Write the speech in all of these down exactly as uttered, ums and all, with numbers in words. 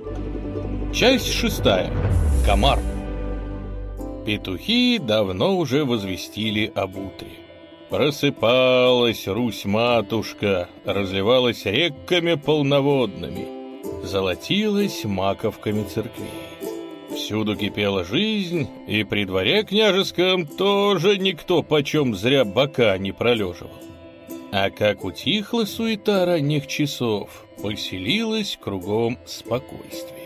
Часть шестая. Комар. Петухи давно уже возвестили об утре. Просыпалась Русь-матушка, разливалась рекками полноводными, золотилась маковками церквей. Всюду кипела жизнь, и при дворе княжеском тоже никто почем зря бока не пролеживал. А как утихла суета ранних часов, поселилось кругом спокойствие.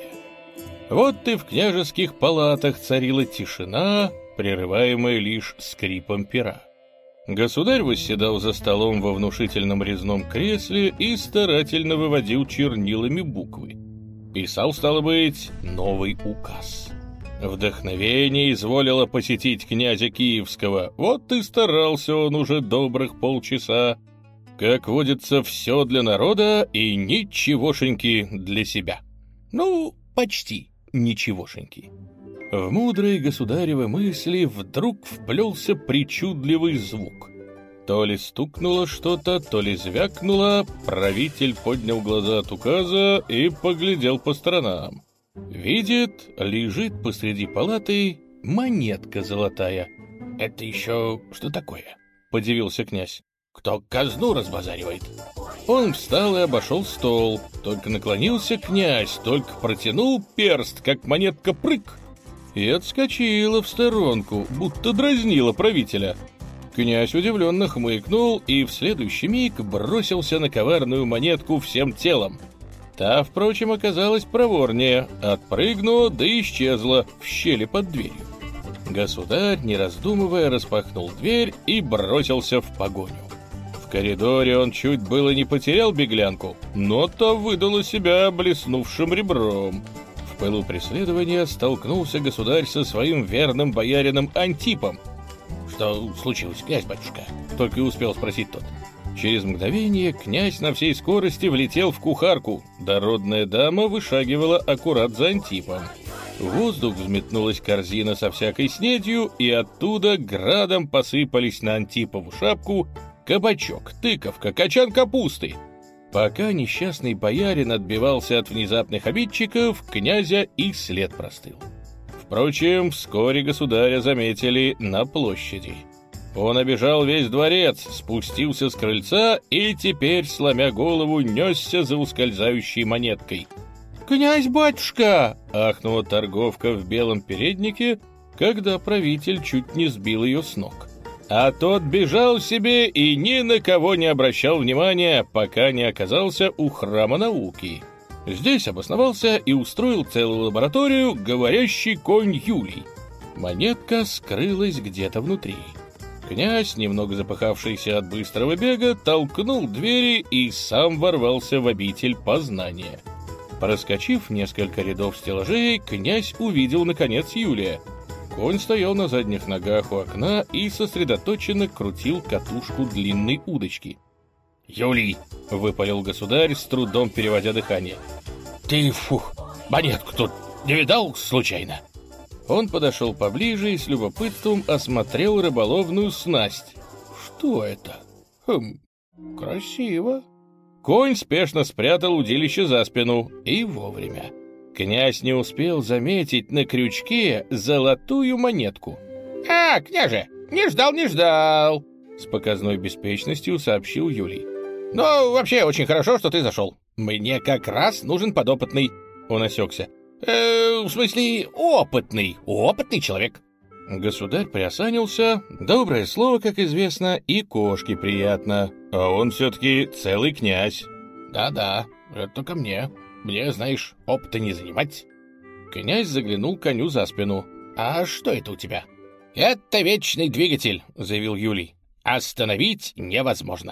Вот и в княжеских палатах царила тишина, прерываемая лишь скрипом пера. Государь восседал за столом во внушительном резном кресле и старательно выводил чернилами буквы. Писал, стало быть, новый указ. Вдохновение изволило посетить князя Киевского, вот и старался он уже добрых полчаса. Как водится, все для народа и ничегошеньки для себя. Ну, почти ничегошеньки. В мудрые государевы мысли вдруг вплелся причудливый звук. То ли стукнуло что-то, то ли звякнуло, правитель поднял глаза от указа и поглядел по сторонам. Видит, лежит посреди палаты монетка золотая. «Это еще что такое?» — подивился князь. «Кто казну разбазаривает?» Он встал и обошел стол. Только наклонился князь, только протянул перст, как монетка прыг, и отскочила в сторонку, будто дразнила правителя. Князь удивленно хмыкнул и в следующий миг бросился на коварную монетку всем телом. Та, впрочем, оказалась проворнее, отпрыгнула да исчезла в щели под дверью. Государь, не раздумывая, распахнул дверь и бросился в погоню. В коридоре он чуть было не потерял беглянку, но та выдала себя блеснувшим ребром. В пылу преследования столкнулся государь со своим верным боярином Антипом. «Что случилось, князь-батюшка?» — только и успел спросить тот. Через мгновение князь на всей скорости влетел в кухарку. Дородная дама вышагивала аккурат за Антипом. В воздух взметнулась корзина со всякой снедью, и оттуда градом посыпались на Антипову шапку кабачок, тыковка, качан капусты. Пока несчастный боярин отбивался от внезапных обидчиков, князя и след простыл. Впрочем, вскоре государя заметили на площади. Он обежал весь дворец, спустился с крыльца и теперь, сломя голову, несся за ускользающей монеткой. «Князь-батюшка!» — ахнула торговка в белом переднике, когда правитель чуть не сбил ее с ног. А тот бежал себе и ни на кого не обращал внимания, пока не оказался у храма науки. Здесь обосновался и устроил целую лабораторию говорящий конь Юлий. Монетка скрылась где-то внутри. Князь, немного запыхавшийся от быстрого бега, толкнул двери и сам ворвался в обитель познания. Проскочив несколько рядов стеллажей, князь увидел, наконец, Юлия. Конь стоял на задних ногах у окна и сосредоточенно крутил катушку длинной удочки. «Юлий!» — выпалил государь, с трудом переводя дыхание. «Ты, фух, монетку тут не видал случайно?» Он подошел поближе и с любопытством осмотрел рыболовную снасть. «Что это? Хм, красиво». Конь спешно спрятал удилище за спину, и вовремя. Князь не успел заметить на крючке золотую монетку. «А, княже, не ждал, не ждал!» С показной беспечностью сообщил Юлий. «Ну, вообще, очень хорошо, что ты зашел. Мне как раз нужен подопытный». Он осекся. «Э, в смысле, опытный, опытный человек». Государь приосанился. Доброе слово, как известно, и кошке приятно. А он все-таки целый князь. «Да-да, это ко мне. Мне, знаешь, опыта не занимать». Князь заглянул коню за спину. «А что это у тебя?» «Это вечный двигатель», — заявил Юлий. «Остановить невозможно».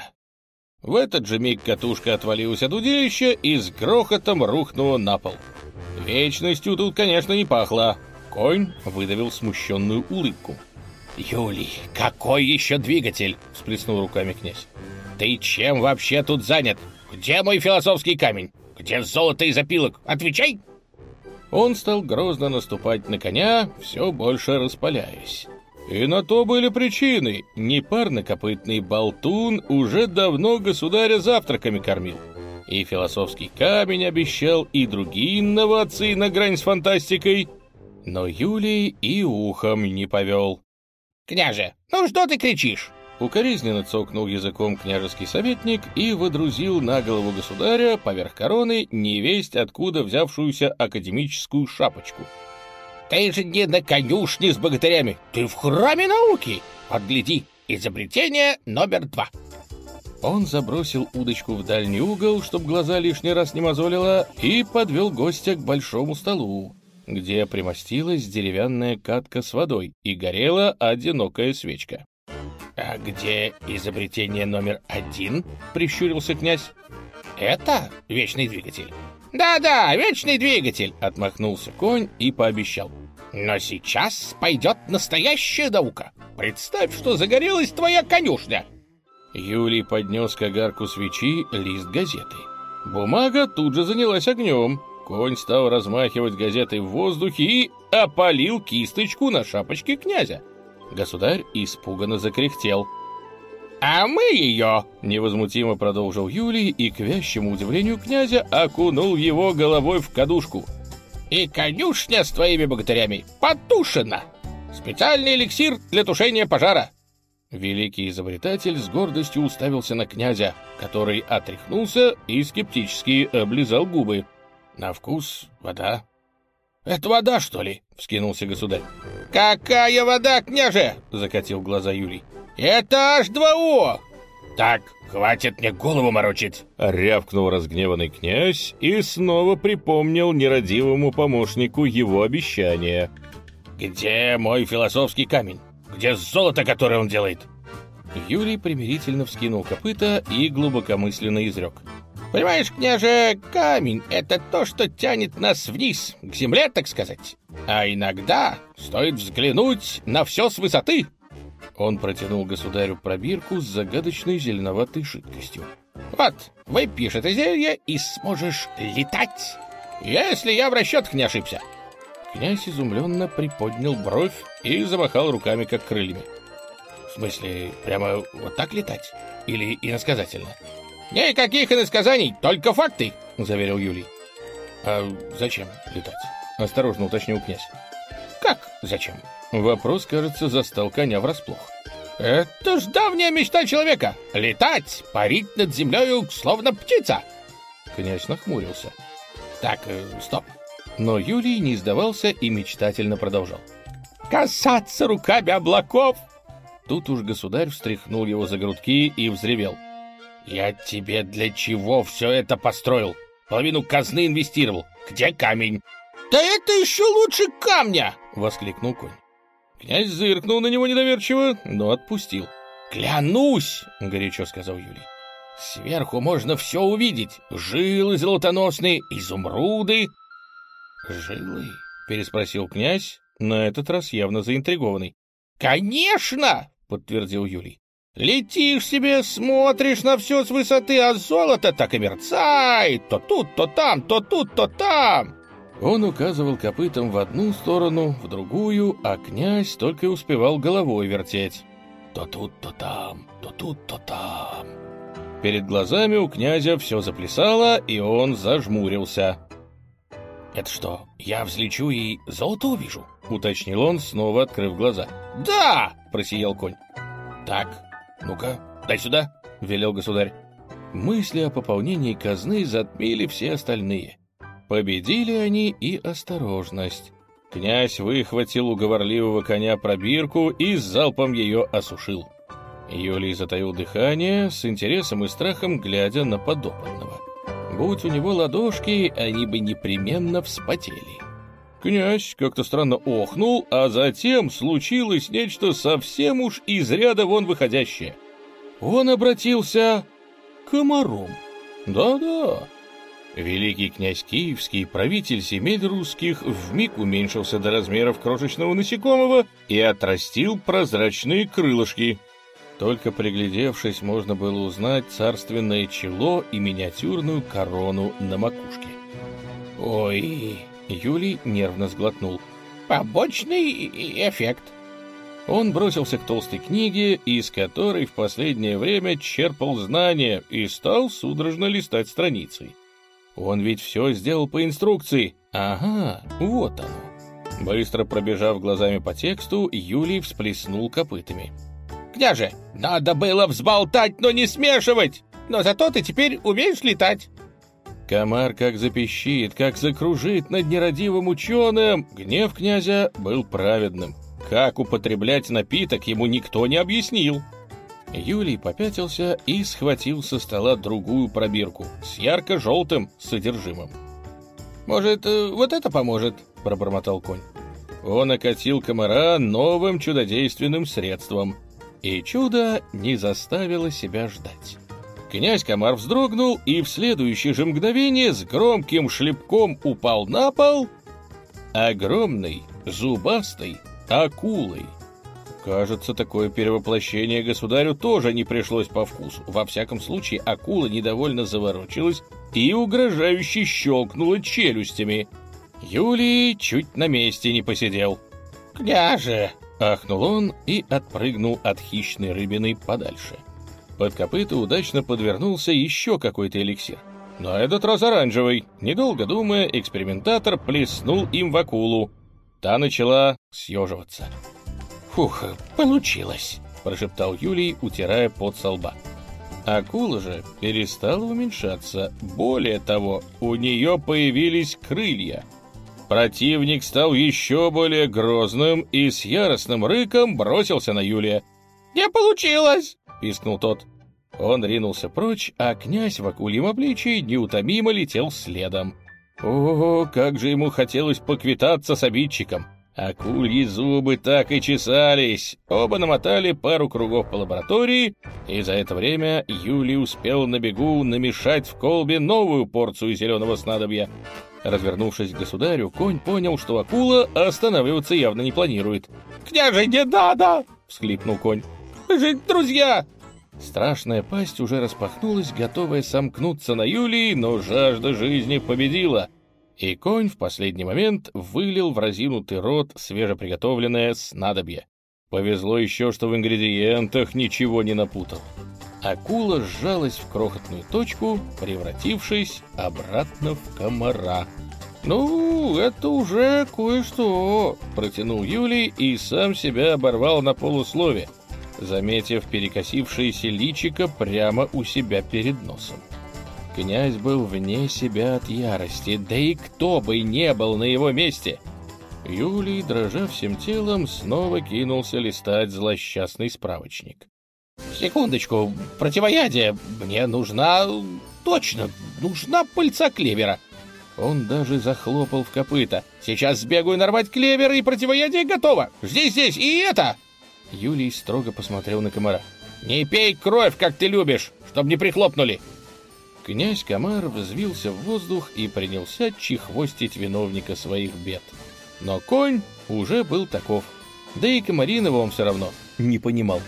В этот же миг катушка отвалилась от удилища и с грохотом рухнула на пол. Вечностью тут, конечно, не пахло. Конь выдавил смущенную улыбку. «Юлий, какой еще двигатель?» — всплеснул руками князь. «Ты чем вообще тут занят? Где мой философский камень? Где золото из опилок? Отвечай!» Он стал грозно наступать на коня, все больше распаляясь. И на то были причины. Непарнокопытный болтун уже давно государя завтраками кормил. И философский камень обещал, и другие инновации на грань с фантастикой, но Юлий и ухом не повел. «Княже, ну что ты кричишь?» Укоризненно цокнул языком княжеский советник и водрузил на голову государя поверх короны невесть откуда взявшуюся академическую шапочку. «Ты же не на конюшне с богатырями, ты в храме науки! Подгляди, изобретение номер два!» Он забросил удочку в дальний угол, чтобы глаза лишний раз не мозолило, и подвел гостя к большому столу, где примостилась деревянная катка с водой и горела одинокая свечка. «А где изобретение номер один?» — прищурился князь. «Это вечный двигатель». «Да-да, вечный двигатель!» — отмахнулся конь и пообещал. «Но сейчас пойдет настоящая наука. Представь, что загорелась твоя конюшня!» Юлий поднес к огарку свечи лист газеты. Бумага тут же занялась огнем. Конь стал размахивать газетой в воздухе и опалил кисточку на шапочке князя. Государь испуганно закряхтел. «А мы ее!» — невозмутимо продолжил Юлий и, к вящему удивлению князя, окунул его головой в кадушку. «И конюшня с твоими богатырями потушена! Специальный эликсир для тушения пожара!» Великий изобретатель с гордостью уставился на князя, который отряхнулся и скептически облизал губы. На вкус вода. «Это вода, что ли?» — вскинулся государь. «Какая вода, княже?» — закатил глаза Юлий. «Это аш два о!» «Так, хватит мне голову морочить!» — рявкнул разгневанный князь и снова припомнил нерадивому помощнику его обещание. «Где мой философский камень? Где золото, которое он делает?» Юлий примирительно вскинул копыта и глубокомысленно изрек. «Понимаешь, княже, камень — это то, что тянет нас вниз, к земле, так сказать. А иногда стоит взглянуть на все с высоты». Он протянул государю пробирку с загадочной зеленоватой жидкостью. «Вот, выпьешь это зелье и сможешь летать, если я в расчетах не ошибся». Князь изумленно приподнял бровь и замахал руками, как крыльями. «В смысле, прямо вот так летать? Или иносказательно?» «Никаких иносказаний, только факты», — заверил Юлий. «А зачем летать?» — осторожно уточнил князь. «Как зачем?» Вопрос, кажется, застал коня врасплох. «Это ж давняя мечта человека — летать, парить над землею, словно птица!» Князь нахмурился. «Так, э, стоп». Но Юлий не сдавался и мечтательно продолжал. «Касаться руками облаков!» Тут уж государь встряхнул его за грудки и взревел. «Я тебе для чего все это построил? Половину казны инвестировал. Где камень?» «Да это еще лучше камня!» — воскликнул конь. Князь зыркнул на него недоверчиво, но отпустил. «Клянусь!» — горячо сказал Юлий. «Сверху можно все увидеть. Жилы золотоносные, изумруды». «Жилы?» — переспросил князь, на этот раз явно заинтригованный. «Конечно!» — подтвердил Юлий. «Летишь себе, смотришь на все с высоты, а золото так и мерцает. То тут, то там, то тут, то там». Он указывал копытом в одну сторону, в другую, а князь только и успевал головой вертеть. То тут, то там, то тут, то там. Перед глазами у князя все заплясало, и он зажмурился. «Это что, я взлечу и золото увижу?» — уточнил он, снова открыв глаза. «Да!» — просиял конь. «Так, ну-ка, дай сюда!» — велел государь. Мысли о пополнении казны затмили все остальные. Победили они и осторожность. Князь выхватил у говорливого коня пробирку и с залпом ее осушил. Юлий затаил дыхание, с интересом и страхом глядя на подопытного. Будь у него ладошки, они бы непременно вспотели. Князь как-то странно охнул, а затем случилось нечто совсем уж из ряда вон выходящее. Он обратился к комаром. Да-да. Великий князь Киевский, правитель земель русских, вмиг уменьшился до размеров крошечного насекомого и отрастил прозрачные крылышки. Только приглядевшись, можно было узнать царственное чело и миниатюрную корону на макушке. «Ой!» — Юлий нервно сглотнул. «Побочный эффект». Он бросился к толстой книге, из которой в последнее время черпал знания, и стал судорожно листать страницы. Он ведь все сделал по инструкции. Ага, вот оно. Быстро пробежав глазами по тексту, Юлий всплеснул копытами. «Княже, надо было взболтать, но не смешивать! Но зато ты теперь умеешь летать!» Комар как запищит, как закружит над нерадивым ученым. Гнев князя был праведным. Как употреблять напиток, ему никто не объяснил. Юлий попятился и схватил со стола другую пробирку с ярко-желтым содержимым. «Может, вот это поможет?» — пробормотал конь. Он окатил комара новым чудодейственным средством, и чудо не заставило себя ждать. Князь-комар вздрогнул и в следующее же мгновение с громким шлепком упал на пол огромной, зубастой акулой. Кажется, такое перевоплощение государю тоже не пришлось по вкусу. Во всяком случае, акула недовольно заворочилась и угрожающе щелкнула челюстями. Юлий чуть на месте не посидел. «Княже!» — ахнул он и отпрыгнул от хищной рыбины подальше. Под копыта удачно подвернулся еще какой-то эликсир. На этот раз оранжевый. Недолго думая, экспериментатор плеснул им в акулу. Та начала съеживаться. «Фух, получилось!» — прошептал Юлий, утирая пот со лба. Акула же перестала уменьшаться. Более того, у нее появились крылья. Противник стал еще более грозным и с яростным рыком бросился на Юлия. «Не получилось!» — пискнул тот. Он ринулся прочь, а князь в акульем обличии неутомимо летел следом. О, как же ему хотелось поквитаться с обидчиком! Акульи зубы так и чесались. Оба намотали пару кругов по лаборатории, и за это время Юлий успел на бегу намешать в колбе новую порцию зеленого снадобья. Развернувшись к государю, конь понял, что акула останавливаться явно не планирует. «Княже, не надо!» — всхлипнул конь. «Мы же друзья!» Страшная пасть уже распахнулась, готовая сомкнуться на Юлии, но жажда жизни победила, и конь в последний момент вылил в разинутый рот свежеприготовленное снадобье. Повезло еще, что в ингредиентах ничего не напутал. Акула сжалась в крохотную точку, превратившись обратно в комара. «Ну, это уже кое-что», — протянул Юлий и сам себя оборвал на полуслове, заметив перекосившееся личико прямо у себя перед носом. Князь был вне себя от ярости, да и кто бы не был на его месте. Юлий, дрожа всем телом, снова кинулся листать злосчастный справочник. «Секундочку, противоядие, мне нужна... точно, нужна пыльца клевера». Он даже захлопал в копыта. «Сейчас сбегаю нарвать клевер, и противоядие готово! Жди здесь, и это!» Юлий строго посмотрел на комара. «Не пей кровь, как ты любишь, чтоб не прихлопнули!» Князь-комар взвился в воздух и принялся чехвостить виновника своих бед. Но конь уже был таков, да и Комаринова он все равно не понимал.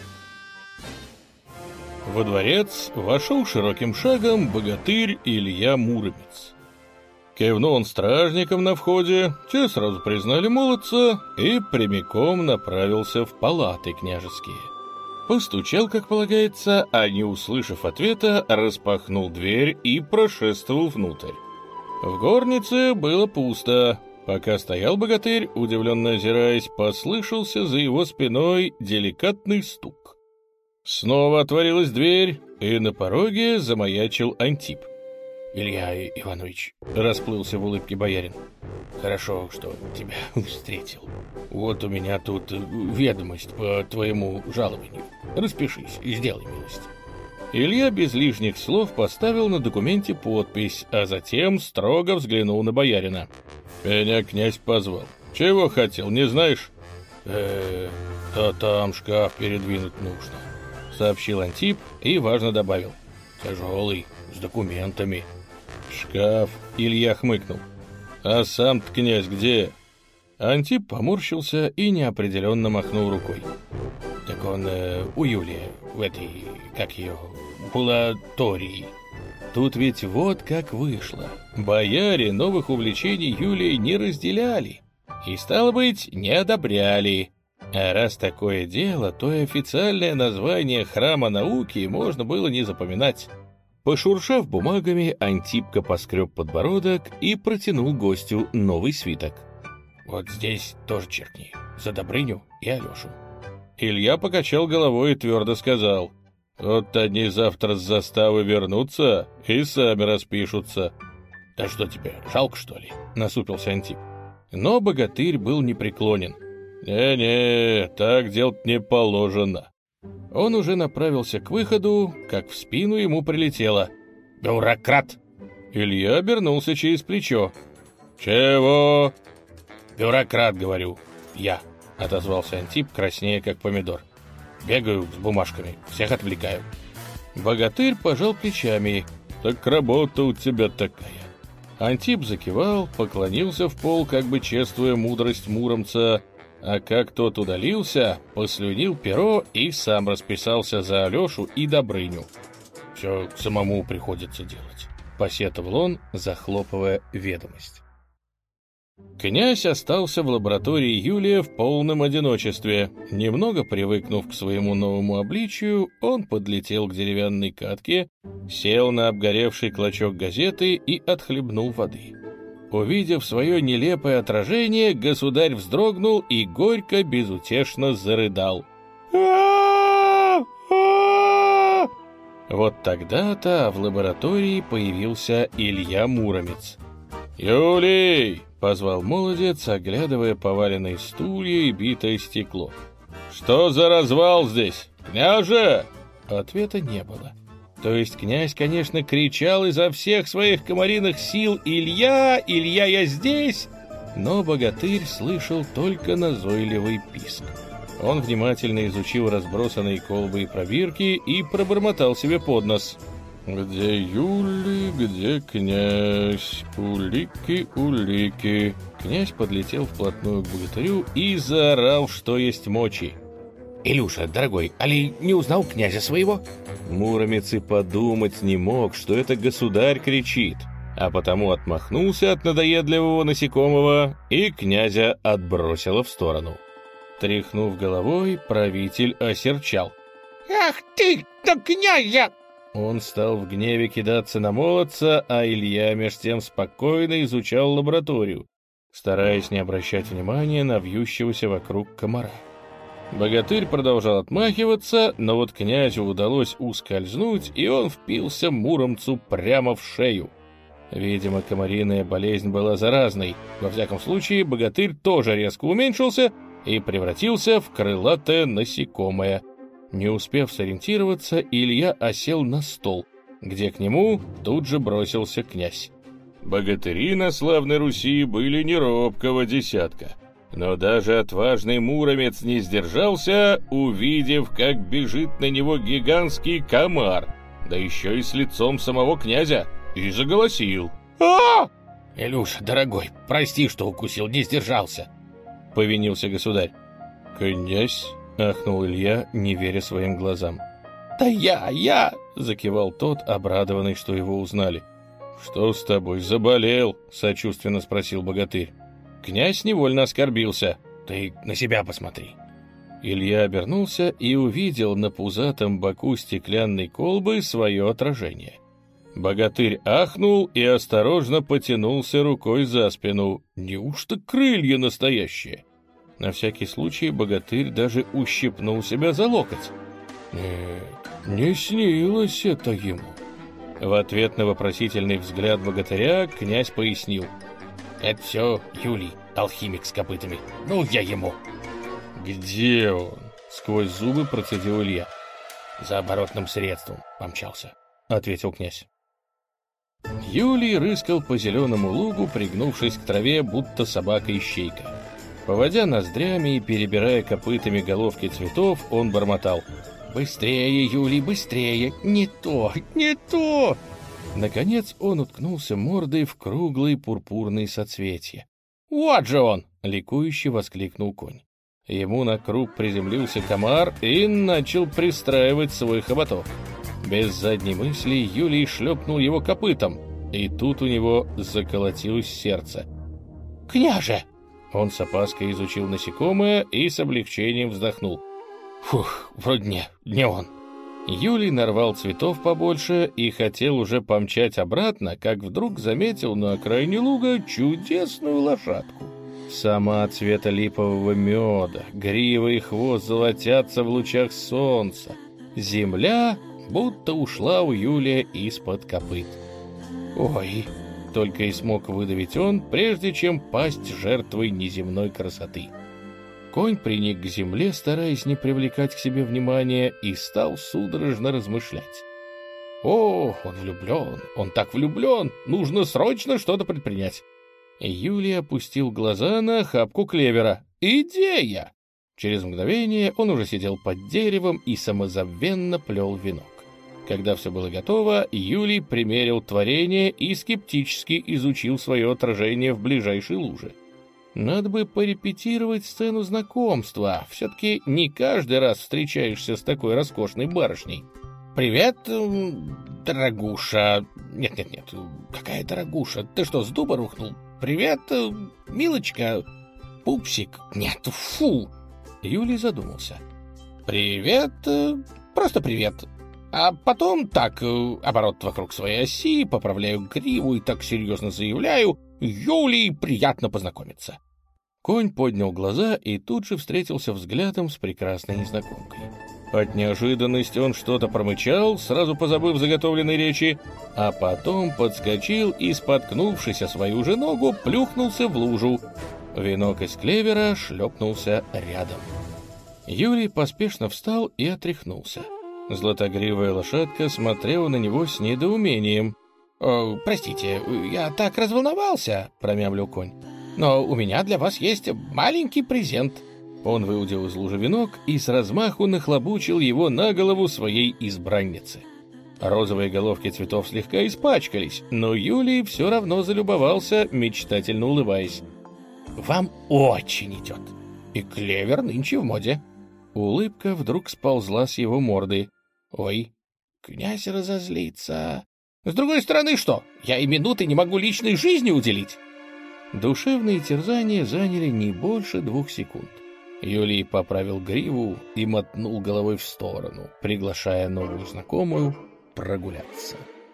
Во дворец вошел широким шагом богатырь Илья Муромец. Кивнул он стражникам на входе, те сразу признали молодца и прямиком направился в палаты княжеские. Постучал, как полагается, а не услышав ответа, распахнул дверь и прошествовал внутрь. В горнице было пусто. Пока стоял богатырь, удивленно озираясь, послышался за его спиной деликатный стук. Снова отворилась дверь, и на пороге замаячил Антип. «Илья Иванович», — расплылся в улыбке боярин, — «хорошо, что тебя встретил. Вот у меня тут ведомость по твоему жалованию. Распишись и сделай милость». Илья без лишних слов поставил на документе подпись, а затем строго взглянул на боярина. «Меня князь позвал. Чего хотел, не знаешь?» «Э-э, да там шкаф передвинуть нужно», — сообщил Антип и важно добавил. «Тяжелый, с документами». «Шкаф», — Илья хмыкнул. «А сам-то князь где?» Антип поморщился и неопределенно махнул рукой. «Так он э, у Юлия, в этой, как ее, пулатории». Тут ведь вот как вышло. Бояре новых увлечений Юлии не разделяли и, стало быть, не одобряли. А раз такое дело, то и официальное название храма науки можно было не запоминать. Пошуршав бумагами, Антипка поскреб подбородок и протянул гостю новый свиток. «Вот здесь тоже черкни, за Добрыню и Алешу». Илья покачал головой и твердо сказал: «Вот они завтра с заставы вернутся и сами распишутся». «Да что тебе, жалко, что ли?» — насупился Антип. Но богатырь был непреклонен. «Не-не, так делать не положено». Он уже направился к выходу, как в спину ему прилетело: «Бюрократ!» Илья обернулся через плечо. «Чего?» «Бюрократ, говорю, я», — отозвался Антип, краснея как помидор. «Бегаю с бумажками, всех отвлекаю». Богатырь пожал плечами. «Так работа у тебя такая». Антип закивал, поклонился в пол, как бы чествуя мудрость муромца, а как тот удалился, послюнил перо и сам расписался за Алешу и Добрыню. «Все самому приходится делать», — посетовал он, захлопывая ведомость. Князь остался в лаборатории Юлия в полном одиночестве. Немного привыкнув к своему новому обличию, он подлетел к деревянной катке, сел на обгоревший клочок газеты и отхлебнул воды. Увидев свое нелепое отражение, государь вздрогнул и горько, безутешно зарыдал. Вот тогда-то в лаборатории появился Илья Муромец. «Юлий!» — позвал молодец, оглядывая поваленные стулья и битое стекло. «Что за развал здесь, княже?» Ответа не было. То есть князь, конечно, кричал изо всех своих комариных сил: «Илья! Илья, я здесь!» Но богатырь слышал только назойливый писк. Он внимательно изучил разбросанные колбы и пробирки и пробормотал себе под нос: «Где Юлий, где князь? Улики, улики!» Князь подлетел вплотную к богатырю и заорал, что есть мочи: «Илюша, дорогой, али не узнал князя своего?» Муромец и подумать не мог, что это государь кричит, а потому отмахнулся от надоедливого насекомого, и князя отбросило в сторону. Тряхнув головой, правитель осерчал: «Ах ты, да князя!» Он стал в гневе кидаться на молодца, а Илья меж тем спокойно изучал лабораторию, стараясь не обращать внимания на вьющегося вокруг комара. Богатырь продолжал отмахиваться, но вот князю удалось ускользнуть, и он впился Муромцу прямо в шею. Видимо, комариная болезнь была заразной. Во всяком случае, богатырь тоже резко уменьшился и превратился в крылатое насекомое. Не успев сориентироваться, Илья осел на стол, где к нему тут же бросился князь. Богатыри на славной Руси были не робкого десятка. Но даже отважный Муромец не сдержался, увидев, как бежит на него гигантский комар, да еще и с лицом самого князя, и заголосил: «А! Илюша, дорогой, прости, что укусил, не сдержался», — повинился государь. «Князь?» — ахнул Илья, не веря своим глазам. «Да я, я!» — закивал тот, обрадованный, что его узнали. «Что с тобой, заболел?» — сочувственно спросил богатырь. Князь невольно оскорбился. «Ты на себя посмотри». Илья обернулся и увидел на пузатом боку стеклянной колбы свое отражение. Богатырь ахнул и осторожно потянулся рукой за спину. Неужто крылья настоящие? На всякий случай богатырь даже ущипнул себя за локоть. Нет, не снилось это ему. В ответ на вопросительный взгляд богатыря князь пояснил: «Это все Юлий, алхимик с копытами. Ну, я ему». «Где он?» — сквозь зубы процедил Илья. «За оборотным средством помчался», — ответил князь. Юлий рыскал по зеленому лугу, пригнувшись к траве, будто собака-ищейка. Поводя ноздрями и перебирая копытами головки цветов, он бормотал: «Быстрее, Юлий, быстрее! Не то, не то!» Наконец он уткнулся мордой в круглые пурпурные соцветия. «Вот же он!» — ликующе воскликнул конь. Ему на круп приземлился комар и начал пристраивать свой хоботок. Без задней мысли Юлий шлепнул его копытом, и тут у него заколотилось сердце. «Княже!» Он с опаской изучил насекомое и с облегчением вздохнул. Фух, вроде не, не он. Юлий нарвал цветов побольше и хотел уже помчать обратно, как вдруг заметил на окраине луга чудесную лошадку. Сама цвета липового меда, грива и хвост золотятся в лучах солнца. Земля будто ушла у Юлия из-под копыт. «Ой!» — только и смог выдавить он, прежде чем пасть жертвой неземной красоты. Конь приник к земле, стараясь не привлекать к себе внимания, и стал судорожно размышлять. «О, он влюблен, он так влюблен, нужно срочно что-то предпринять». Юлий опустил глаза на охапку клевера. «Идея!» Через мгновение он уже сидел под деревом и самозабвенно плел венок. Когда все было готово, Юлий примерил творение и скептически изучил свое отражение в ближайшей луже. Надо бы порепетировать сцену знакомства. Все-таки не каждый раз встречаешься с такой роскошной барышней. «Привет, дорогуша». Нет-нет-нет, какая дорогуша? Ты что, с дуба рухнул? «Привет, милочка». «Пупсик». Нет, фу. Юлий задумался. «Привет, просто привет». А потом так, оборот вокруг своей оси, поправляю гриву и так серьезно заявляю: «Юлий, приятно познакомиться». Конь поднял глаза и тут же встретился взглядом с прекрасной незнакомкой. От неожиданности он что-то промычал, сразу позабыв заготовленной речи, а потом подскочил и, споткнувшись о свою же ногу, плюхнулся в лужу. Венок из клевера шлепнулся рядом. Юлий поспешно встал и отряхнулся. Златогривая лошадка смотрела на него с недоумением. «О, простите, я так разволновался», — промямлил конь. «Но у меня для вас есть маленький презент». Он выудил из лужи венок и с размаху нахлобучил его на голову своей избранницы. Розовые головки цветов слегка испачкались, но Юлий все равно залюбовался, мечтательно улыбаясь. «Вам очень идет, и клевер нынче в моде». Улыбка вдруг сползла с его морды. «Ой, князь разозлится. С другой стороны, что? Я и минуты не могу личной жизни уделить». Душевные терзания заняли не больше двух секунд. Юлий поправил гриву и мотнул головой в сторону, приглашая новую знакомую прогуляться.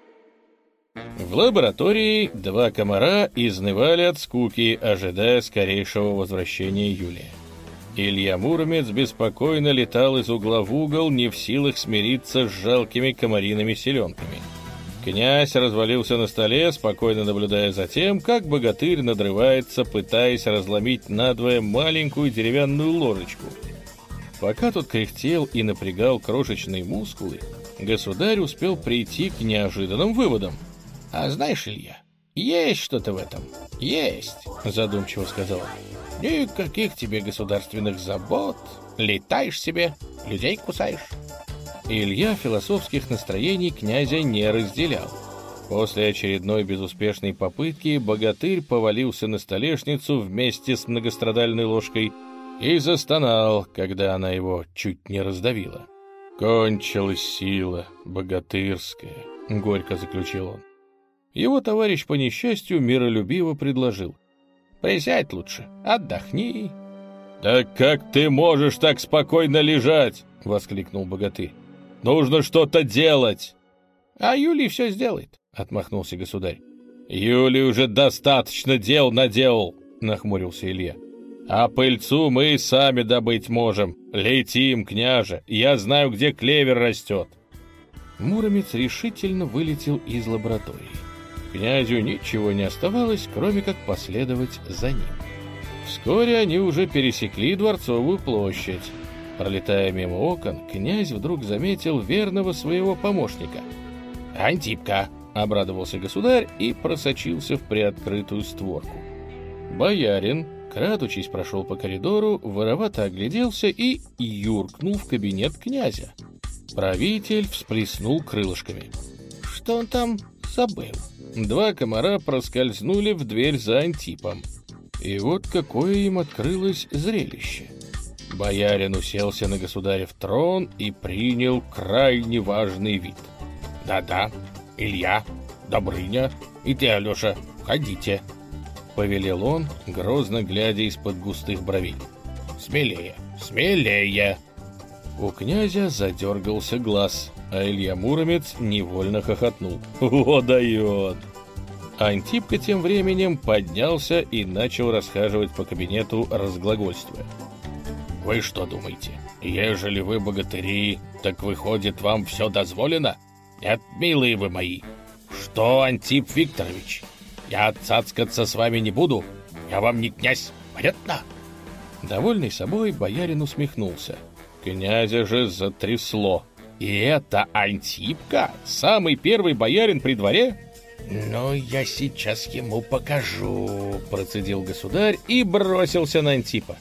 В лаборатории два комара изнывали от скуки, ожидая скорейшего возвращения Юлия. Илья Муромец беспокойно летал из угла в угол, не в силах смириться с жалкими комариными селенками. Князь развалился на столе, спокойно наблюдая за тем, как богатырь надрывается, пытаясь разломить надвое маленькую деревянную ложечку. Пока тот кряхтел и напрягал крошечные мускулы, государь успел прийти к неожиданным выводам. «А знаешь, Илья, есть что-то в этом. Есть», — задумчиво сказал он. «Никаких тебе государственных забот. Летаешь себе, людей кусаешь». Илья философских настроений князя не разделял. После очередной безуспешной попытки богатырь повалился на столешницу вместе с многострадальной ложкой и застонал, когда она его чуть не раздавила. «Кончилась сила богатырская», — горько заключил он. Его товарищ по несчастью миролюбиво предложил: «Присядь лучше, отдохни». «Да как ты можешь так спокойно лежать?» — воскликнул богатырь. «Нужно что-то делать!» «А Юлий все сделает», — отмахнулся государь. «Юлий уже достаточно дел наделал», — нахмурился Илья. «А пыльцу мы сами добыть можем. Летим, княже, я знаю, где клевер растет». Муромец решительно вылетел из лаборатории. Князю ничего не оставалось, кроме как последовать за ним. Вскоре они уже пересекли Дворцовую площадь. Пролетая мимо окон, князь вдруг заметил верного своего помощника. «Антипка!» — обрадовался государь и просочился в приоткрытую створку. Боярин, крадучись, прошел по коридору, воровато огляделся и юркнул в кабинет князя. Правитель всплеснул крылышками. «Что он там забыл?» Два комара проскользнули в дверь за Антипом. И вот какое им открылось зрелище. Боярин уселся на государев трон и принял крайне важный вид. «Да-да, Илья, Добрыня и ты, Алеша, ходите». — повелел он, грозно глядя из-под густых бровей. «Смелее, смелее!» У князя задергался глаз, а Илья Муромец невольно хохотнул. «О, дает!» Антипка тем временем поднялся и начал расхаживать по кабинету, разглагольствуя. «Вы что думаете, ежели вы богатыри, так выходит, вам все дозволено? Нет, милые вы мои. Что, Антип Викторович, я цацкаться с вами не буду, я вам не князь, понятно?» Довольный собой, боярин усмехнулся. Князя же затрясло. «И это Антипка? Самый первый боярин при дворе?» «Ну, я сейчас ему покажу», — процедил государь и бросился на Антипа.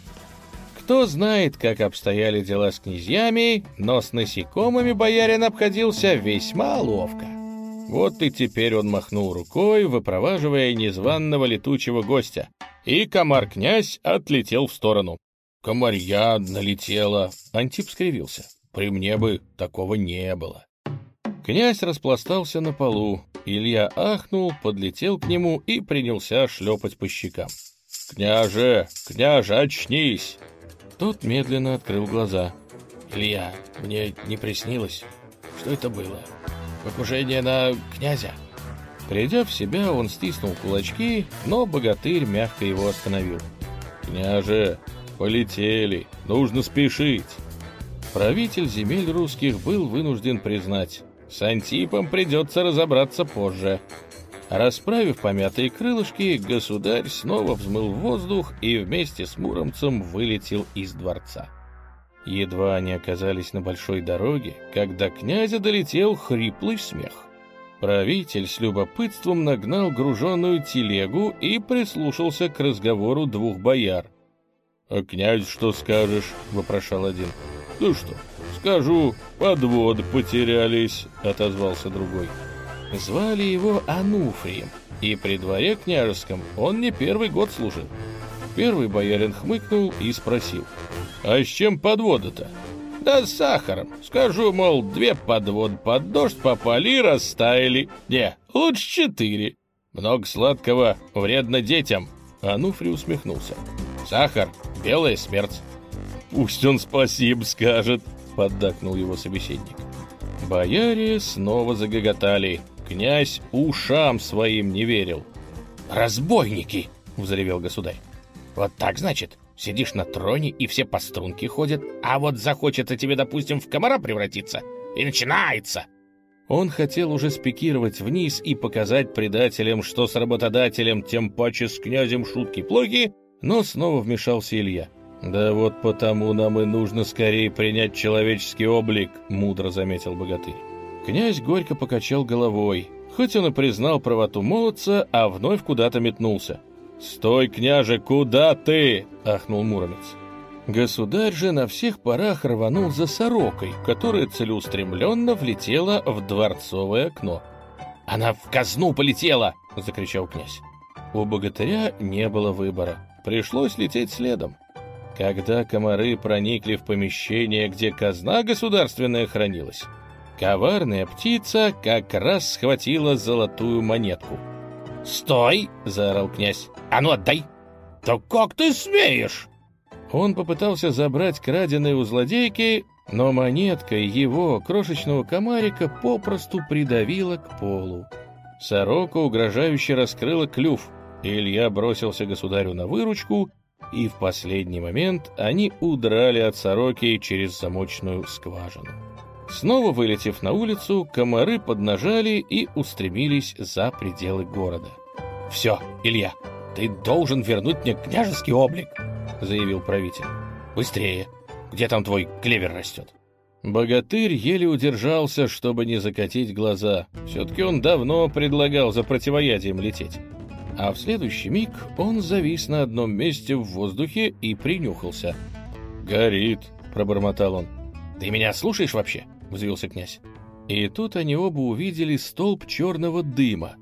Кто знает, как обстояли дела с князьями, но с насекомыми боярин обходился весьма ловко. Вот и теперь он махнул рукой, выпроваживая незваного летучего гостя, и комар-князь отлетел в сторону. «Комарья налетела!» — Антип скривился. «При мне бы такого не было». Князь распластался на полу. Илья ахнул, подлетел к нему и принялся шлепать по щекам. «Княже! Княже, очнись!» Тот медленно открыл глаза. «Илья, мне не приснилось. Что это было? Покушение на князя?» Придя в себя, он стиснул кулачки, но богатырь мягко его остановил. «Княже, полетели, нужно спешить!» Правитель земель русских был вынужден признать, с Антипом придется разобраться позже. Расправив помятые крылышки, государь снова взмыл в воздух и вместе с Муромцем вылетел из дворца. Едва они оказались на большой дороге, как до князя долетел хриплый смех. Правитель с любопытством нагнал груженную телегу и прислушался к разговору двух бояр. «А князь что скажешь?» — вопрошал один. «Да что, скажу, подводы потерялись», — отозвался другой. Звали его Ануфрием, и при дворе княжеском он не первый год служил. Первый боярин хмыкнул и спросил: «А с чем подвода-то?» «Да с сахаром. Скажу, мол, две подводы под дождь попали и растаяли. Не, лучше четыре. Много сладкого вредно детям». Ануфрий усмехнулся. «Сахар — белая смерть». «Пусть он спасибо скажет», — поддакнул его собеседник. Бояре снова загоготали. Князь ушам своим не верил. «Разбойники!» — взревел государь. «Вот так, значит, сидишь на троне, и все по струнке ходят, а вот захочется тебе, допустим, в комара превратиться, и начинается!» Он хотел уже спикировать вниз и показать предателям, что с работодателем, тем паче с князем шутки плохи, но снова вмешался Илья. «Да вот потому нам и нужно скорее принять человеческий облик», — мудро заметил богатырь. Князь горько покачал головой, хоть он и признал правоту молодца, а вновь куда-то метнулся. «Стой, княже, куда ты?» — ахнул Муромец. Государь же на всех парах рванул за сорокой, которая целеустремленно влетела в дворцовое окно. «Она в казну полетела!» — закричал князь. У богатыря не было выбора, пришлось лететь следом. Когда комары проникли в помещение, где казна государственная хранилась, коварная птица как раз схватила золотую монетку. «Стой!» — заорал князь. «А ну отдай!» «Да как ты смеешь?» Он попытался забрать краденые у злодейки, но монетка его, крошечного комарика, попросту придавила к полу. Сорока угрожающе раскрыла клюв, и Илья бросился государю на выручку, и в последний момент они удрали от сороки через замочную скважину. Снова вылетев на улицу, комары поднажали и устремились за пределы города. «Все, Илья, ты должен вернуть мне княжеский облик», — заявил правитель. «Быстрее! Где там твой клевер растет?» Богатырь еле удержался, чтобы не закатить глаза. Все-таки он давно предлагал за противоядием лететь. А в следующий миг он завис на одном месте в воздухе и принюхался. «Горит», — пробормотал он. «Ты меня слушаешь вообще?» — взвился князь. И тут они оба увидели столб черного дыма.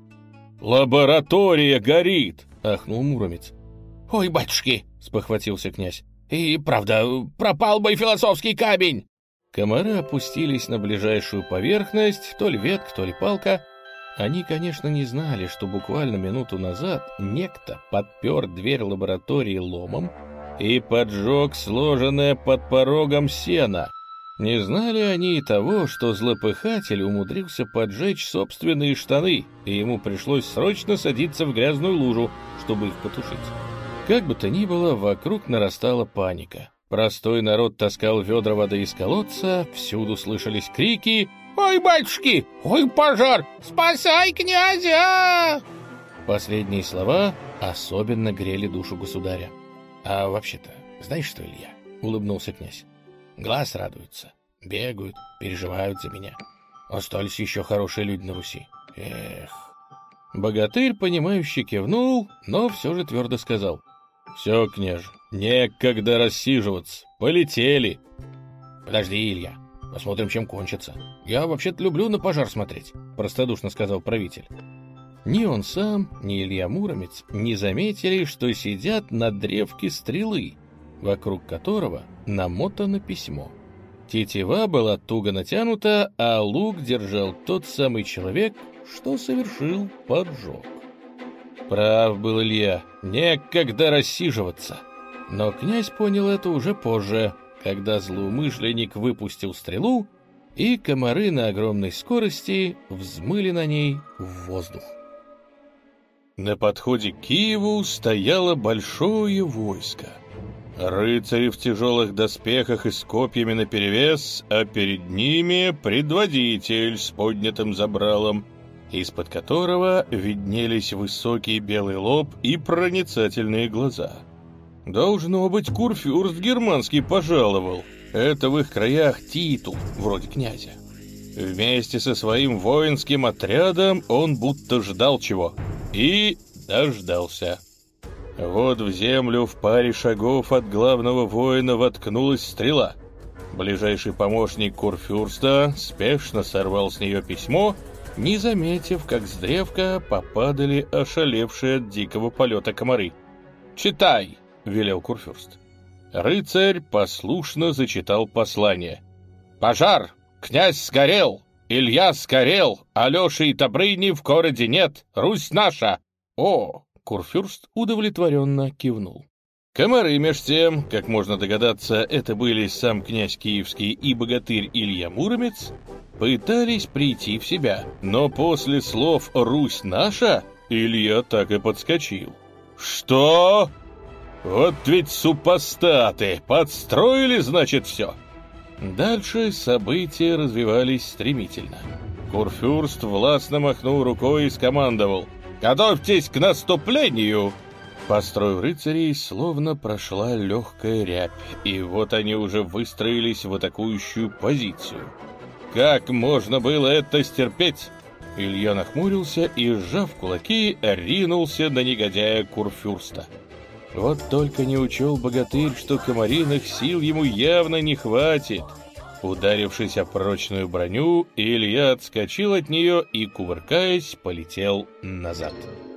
«Лаборатория горит!» — ахнул Муромец. «Ой, батюшки!» — спохватился князь. «И правда, пропал мой философский камень!» Комары опустились на ближайшую поверхность, то ли ветка, то ли палка, Они, конечно, не знали, что буквально минуту назад некто подпер дверь лаборатории ломом и поджег сложенное под порогом сено. Не знали они и того, что злопыхатель умудрился поджечь собственные штаны, и ему пришлось срочно садиться в грязную лужу, чтобы их потушить. Как бы то ни было, вокруг нарастала паника. Простой народ таскал ведра воды из колодца, всюду слышались крики: «Ой, батюшки! Ой, пожар! Спасай князя!» Последние слова особенно грели душу государя. «А вообще-то, знаешь что, Илья?» — улыбнулся князь. «Глаз радуются, бегают, переживают за меня. Остались еще хорошие люди на Руси. Эх!» Богатырь, понимающе кивнул, но все же твердо сказал: «Все, княже, некогда рассиживаться, полетели!» «Подожди, Илья, посмотрим, чем кончится. Я вообще-то люблю на пожар смотреть», — простодушно сказал правитель. Ни он сам, ни Илья Муромец не заметили, что сидят на древке стрелы, вокруг которого намотано письмо. Тетива была туго натянута, а лук держал тот самый человек, что совершил поджог. Прав был Илья, некогда рассиживаться. Но князь понял это уже позже, когда злоумышленник выпустил стрелу, и комары на огромной скорости взмыли на ней в воздух. На подходе к Киеву стояло большое войско. Рыцари в тяжелых доспехах и с копьями наперевес, а перед ними предводитель с поднятым забралом, из-под которого виднелись высокий белый лоб и проницательные глаза. Должно быть, курфюрст германский пожаловал. Это в их краях титул, вроде князя. Вместе со своим воинским отрядом он будто ждал чего. И дождался. Вот в землю в паре шагов от главного воина воткнулась стрела. Ближайший помощник курфюрста спешно сорвал с нее письмо, не заметив, как с древка попадали ошалевшие от дикого полета комары. «Читай!» — велел курфюрст. Рыцарь послушно зачитал послание. «Пожар! Князь сгорел! Илья сгорел! Алеши и Добрыни в городе нет! Русь наша!» «О!» — курфюрст удовлетворенно кивнул. Комары, меж тем, как можно догадаться, это были сам князь Киевский и богатырь Илья Муромец, пытались прийти в себя, но после слов «Русь наша» Илья так и подскочил. «Что? Вот ведь супостаты! Подстроили, значит, все!» Дальше события развивались стремительно. Курфюрст властно махнул рукой и скомандовал: «Готовьтесь к наступлению!» По строю рыцарей словно прошла легкая рябь, и вот они уже выстроились в атакующую позицию. Как можно было это стерпеть? Илья нахмурился и, сжав кулаки, ринулся на негодяя курфюрста. Вот только не учел богатырь, что комариных сил ему явно не хватит. Ударившись о прочную броню, Илья отскочил от нее и, кувыркаясь, полетел назад.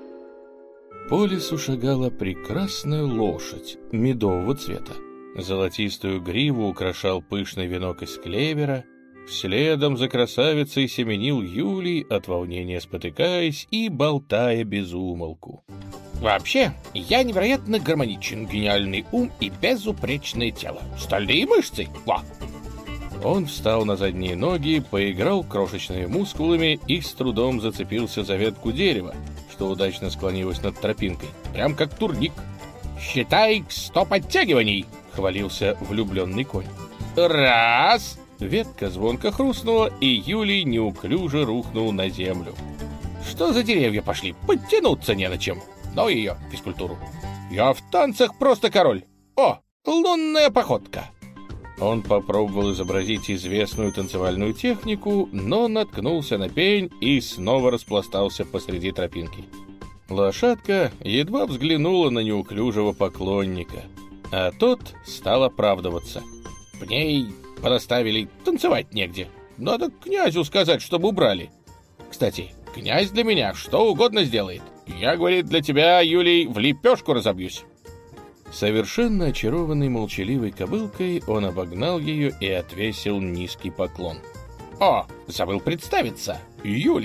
По лесу шагала прекрасная лошадь медового цвета. Золотистую гриву украшал пышный венок из клевера. Следом за красавицей семенил Юлий, от волнения спотыкаясь и болтая без умолку. «Вообще, я невероятно гармоничен, гениальный ум и безупречное тело. Стальные мышцы! Во!» Он встал на задние ноги, поиграл крошечными мускулами и с трудом зацепился за ветку дерева, что удачно склонилось над тропинкой, прям как турник. «Считай сто подтягиваний!» — хвалился влюбленный конь. «Раз!» Ветка звонко хрустнула, и Юлий неуклюже рухнул на землю. «Что за деревья пошли? Подтянуться не на чем!» «Ну ее, физкультуру! Я в танцах просто король! О, лунная походка!» Он попробовал изобразить известную танцевальную технику, но наткнулся на пень и снова распластался посреди тропинки. Лошадка едва взглянула на неуклюжего поклонника, а тот стал оправдываться. «В ней проставили, танцевать негде. Надо князю сказать, чтобы убрали. Кстати, князь для меня что угодно сделает. Я, говорит, для тебя, Юлий, в лепешку разобьюсь». Совершенно очарованный молчаливой кобылкой, он обогнал ее и отвесил низкий поклон. «О, забыл представиться! Юлий,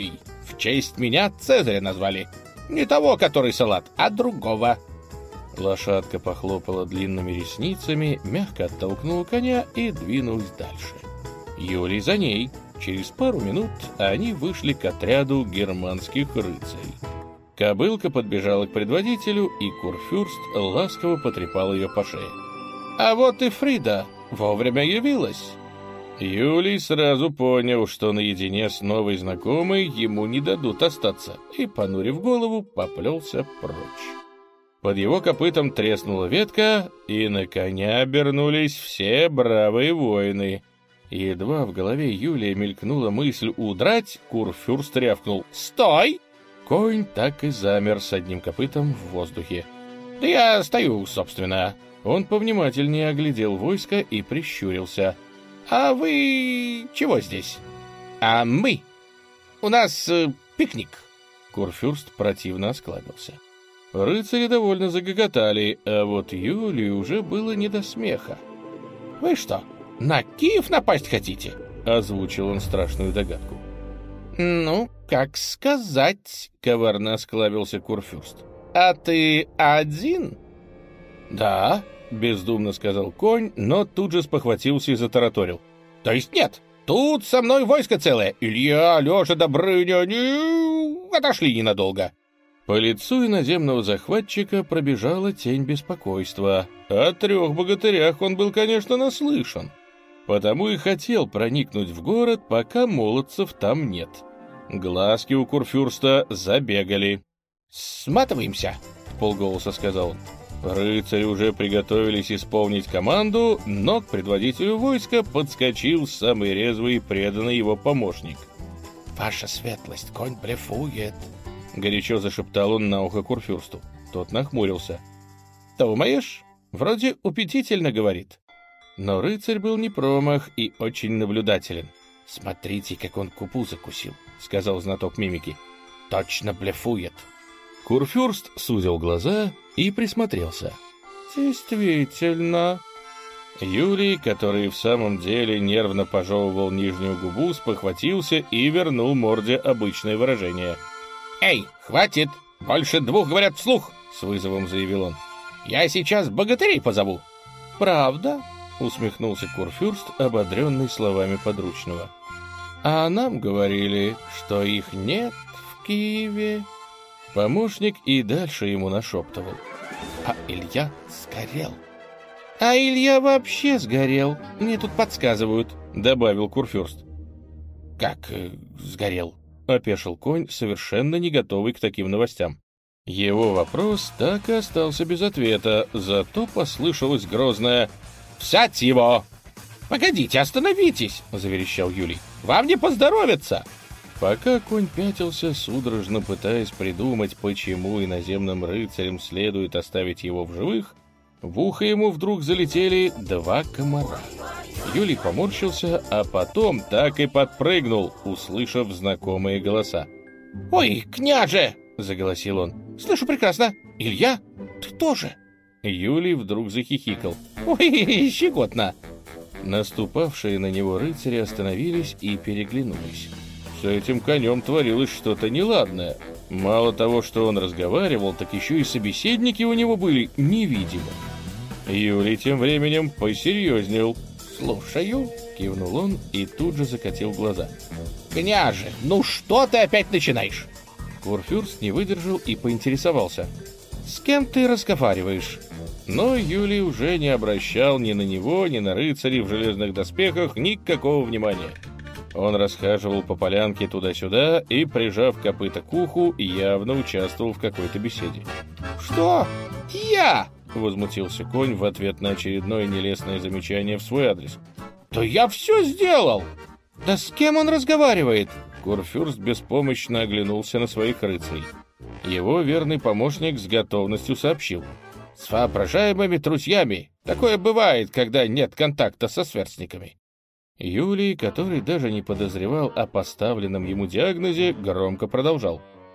В честь меня Цезаря назвали. Не того, который салат, а другого». Лошадка похлопала длинными ресницами, мягко оттолкнула коня и двинулась дальше. Юлий за ней. Через пару минут они вышли к отряду германских рыцарей. Кобылка подбежала к предводителю, и Курфюрст ласково потрепал ее по шее. «А вот и Фрида вовремя явилась». Юлий сразу понял, что наедине с новой знакомой ему не дадут остаться, и, понурив голову, поплелся прочь. Под его копытом треснула ветка, и на коня обернулись все бравые воины. Едва в голове Юлия мелькнула мысль удрать, Курфюрст рявкнул «Стой!». Конь так и замер с одним копытом в воздухе. «Да я стою, собственно». Он повнимательнее оглядел войско и прищурился. «А вы чего здесь?» «А мы. У нас э, пикник». Курфюрст противно осклабился. Рыцари довольно загоготали, а вот Юлию уже было не до смеха. «Вы что, на Киев напасть хотите?» — озвучил он страшную догадку. «Ну, как сказать», — коварно осклабился Курфюрст. «А ты один?» «Да», — бездумно сказал конь, но тут же спохватился и затараторил. «То есть нет, тут со мной войско целое. Илья, Леша, Добрыня, они отошли ненадолго». По лицу иноземного захватчика пробежала тень беспокойства. О трех богатырях он был, конечно, наслышан. Потому и хотел проникнуть в город, пока молодцев там нет. Глазки у Курфюрста забегали. «Сматываемся», — вполголоса сказал он. Рыцари уже приготовились исполнить команду, но к предводителю войска подскочил самый резвый и преданный его помощник. «Ваша светлость, конь блефует», — горячо зашептал он на ухо Курфюрсту. Тот нахмурился. «Думаешь? Вроде убедительно говорит». Но рыцарь был не промах и очень наблюдателен. «Смотрите, как он губу закусил», — сказал знаток мимики. «Точно блефует». Курфюрст сузил глаза и присмотрелся. «Действительно». Юлий, который в самом деле нервно пожевывал нижнюю губу, спохватился и вернул морде обычное выражение. «Эй, хватит! Больше двух говорят вслух!» — с вызовом заявил он. «Я сейчас богатырей позову». «Правда?» — усмехнулся Курфюрст, ободренный словами подручного. «А нам говорили, что их нет в Киеве». Помощник и дальше ему нашептывал. «А Илья сгорел». «А Илья вообще сгорел, мне тут подсказывают», — добавил Курфюрст. «Как э, сгорел?» — опешил конь, совершенно не готовый к таким новостям. Его вопрос так и остался без ответа, зато послышалось грозное «Взять его!» «Погодите, остановитесь!» — заверещал Юлий. «Вам не поздоровится!» Пока конь пятился, судорожно пытаясь придумать, почему иноземным рыцарям следует оставить его в живых, в ухо ему вдруг залетели два комара. Юлий поморщился, а потом так и подпрыгнул, услышав знакомые голоса. «Ой, княже!» — заголосил он. «Слышу прекрасно! Илья, ты тоже!» Юлий вдруг захихикал. «Ой, щекотно!» Наступавшие на него рыцари остановились и переглянулись. С этим конем творилось что-то неладное. Мало того, что он разговаривал, так еще и собеседники у него были невидимы. Юлий тем временем посерьезнел. «Слушаю», — кивнул он и тут же закатил глаза. «Княже, ну что ты опять начинаешь?» Курфюрст не выдержал и поинтересовался. «С кем ты разговариваешь?» Но Юлий уже не обращал ни на него, ни на рыцарей в железных доспехах никакого внимания. Он расхаживал по полянке туда-сюда и, прижав копыта к уху, явно участвовал в какой-то беседе. «Что? Я?» — возмутился конь в ответ на очередное нелестное замечание в свой адрес. «Да я все сделал!» «Да с кем он разговаривает?» Курфюрст беспомощно оглянулся на своих рыцарей. Его верный помощник с готовностью сообщил. «С воображаемыми друзьями. Такое бывает, когда нет контакта со сверстниками». Юлий, который даже не подозревал о поставленном ему диагнозе, громко продолжал.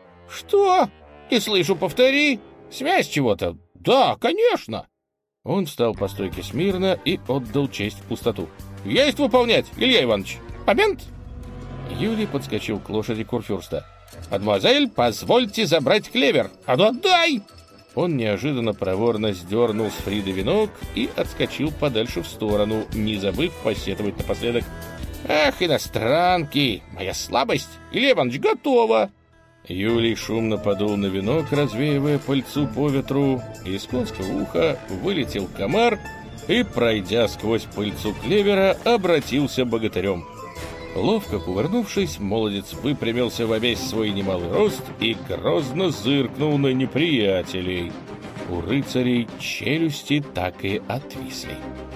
«Что? Не слышу, повтори. Связь чего-то? Да, конечно!» Он встал по стойке смирно и отдал честь в пустоту. «Есть выполнять, Илья Иванович! Момент!» Юлий подскочил к лошади Курфюрста. «Мадемуазель, позвольте забрать клевер! А ну отдай!» Он неожиданно проворно сдернул с Фриды венок и отскочил подальше в сторону, не забыв посетовать напоследок: «Ах, иностранки! Моя слабость! Илья Иванович, готово!» Юлий шумно подул на венок, развеивая пыльцу по ветру. Из конского уха вылетел комар и, пройдя сквозь пыльцу клевера, обратился богатырем. Ловко кувырнувшись, молодец выпрямился во весь свой немалый рост и грозно зыркнул на неприятелей. У рыцарей челюсти так и отвисли.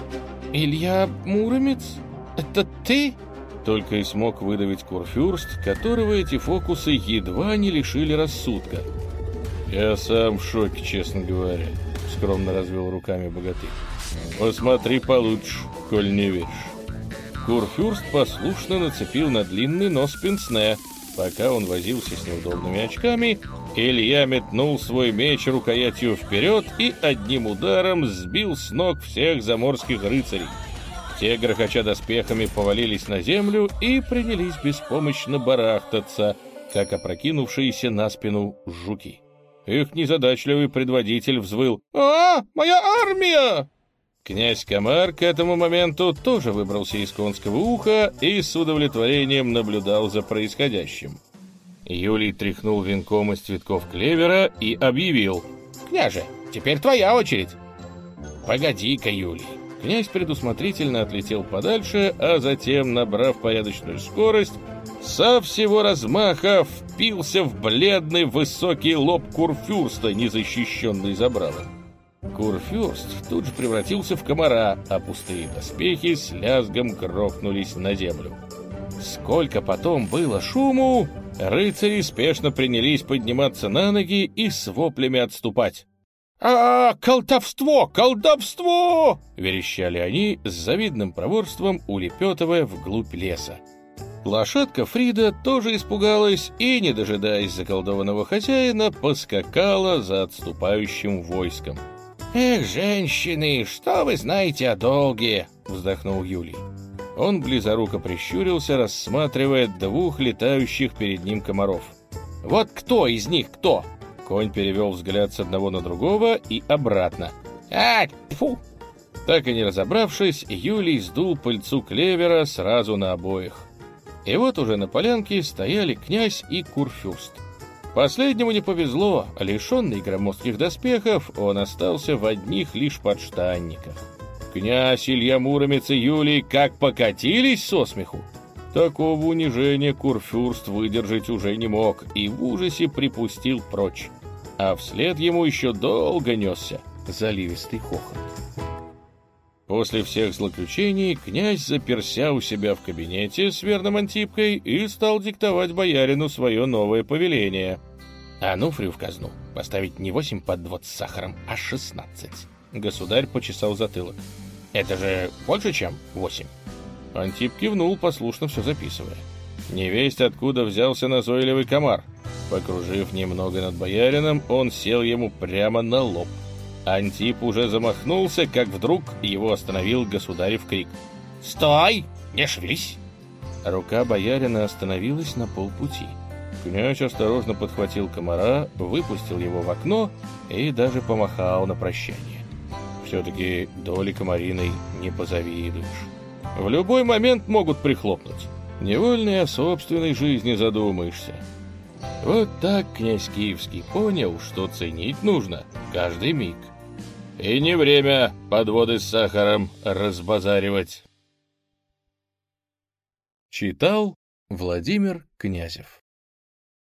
«Илья Муромец, это ты?» Только и смог выдавить Курфюрст, которого эти фокусы едва не лишили рассудка. «Я сам в шоке, честно говоря», — скромно развел руками богатырь. «Посмотри получше, коль не веришь». Курфюрст послушно нацепил на длинный нос пенсне. Пока он возился с неудобными очками, Илья метнул свой меч рукоятью вперед и одним ударом сбил с ног всех заморских рыцарей. Те, грохоча доспехами, повалились на землю и принялись беспомощно барахтаться, как опрокинувшиеся на спину жуки. Их незадачливый предводитель взвыл: «А, моя армия!» Князь Комар к этому моменту тоже выбрался из конского уха и с удовлетворением наблюдал за происходящим. Юлий тряхнул венком из цветков клевера и объявил: «Княже, теперь твоя очередь!» «Погоди-ка, Юлий!» Князь предусмотрительно отлетел подальше, а затем, набрав порядочную скорость, со всего размаха впился в бледный высокий лоб Курфюрста, незащищенный забралом. Курфюрст тут же превратился в комара, а пустые доспехи с лязгом грохнулись на землю. Сколько потом было шуму! Рыцари спешно принялись подниматься на ноги и с воплями отступать. «А, колдовство! Колдовство!» — верещали они с завидным проворством, улепетывая вглубь леса. Лошадка Фрида тоже испугалась и, не дожидаясь заколдованного хозяина, поскакала за отступающим войском. «Эх, женщины, что вы знаете о долге?» — вздохнул Юлий. Он близоруко прищурился, рассматривая двух летающих перед ним комаров. «Вот кто из них кто?» Конь перевел взгляд с одного на другого и обратно. «А, фу!» Так и не разобравшись, Юлий сдул пыльцу клевера сразу на обоих. И вот уже на полянке стояли князь и Курфюрст. Последнему не повезло, лишенный громоздких доспехов, он остался в одних лишь подштанниках. Князь, Илья Муромец и Юлий как покатились со смеху. Такого унижения Курфюрст выдержать уже не мог и в ужасе припустил прочь. А вслед ему еще долго несся заливистый хохот. После всех злоключений князь заперся у себя в кабинете с верным Антипкой и стал диктовать боярину свое новое повеление. Ануфрию в казну поставить не восемь подвод с сахаром, а шестнадцать. Государь почесал затылок. Это же больше, чем восемь. Антип кивнул, послушно все записывая. Невесть откуда взялся назойливый комар. Покружив немного над боярином, он сел ему прямо на лоб. Антип уже замахнулся, как вдруг его остановил государев крик. «Стой! Не шевелись!» Рука боярина остановилась на полпути. Князь осторожно подхватил комара, выпустил его в окно и даже помахал на прощание. Все-таки доли комариной не позавидуешь. В любой момент могут прихлопнуть. Невольно и о собственной жизни задумаешься. Вот так князь Киевский понял, что ценить нужно каждый миг. И не время подводы с сахаром разбазаривать. Читал Владимир Князев.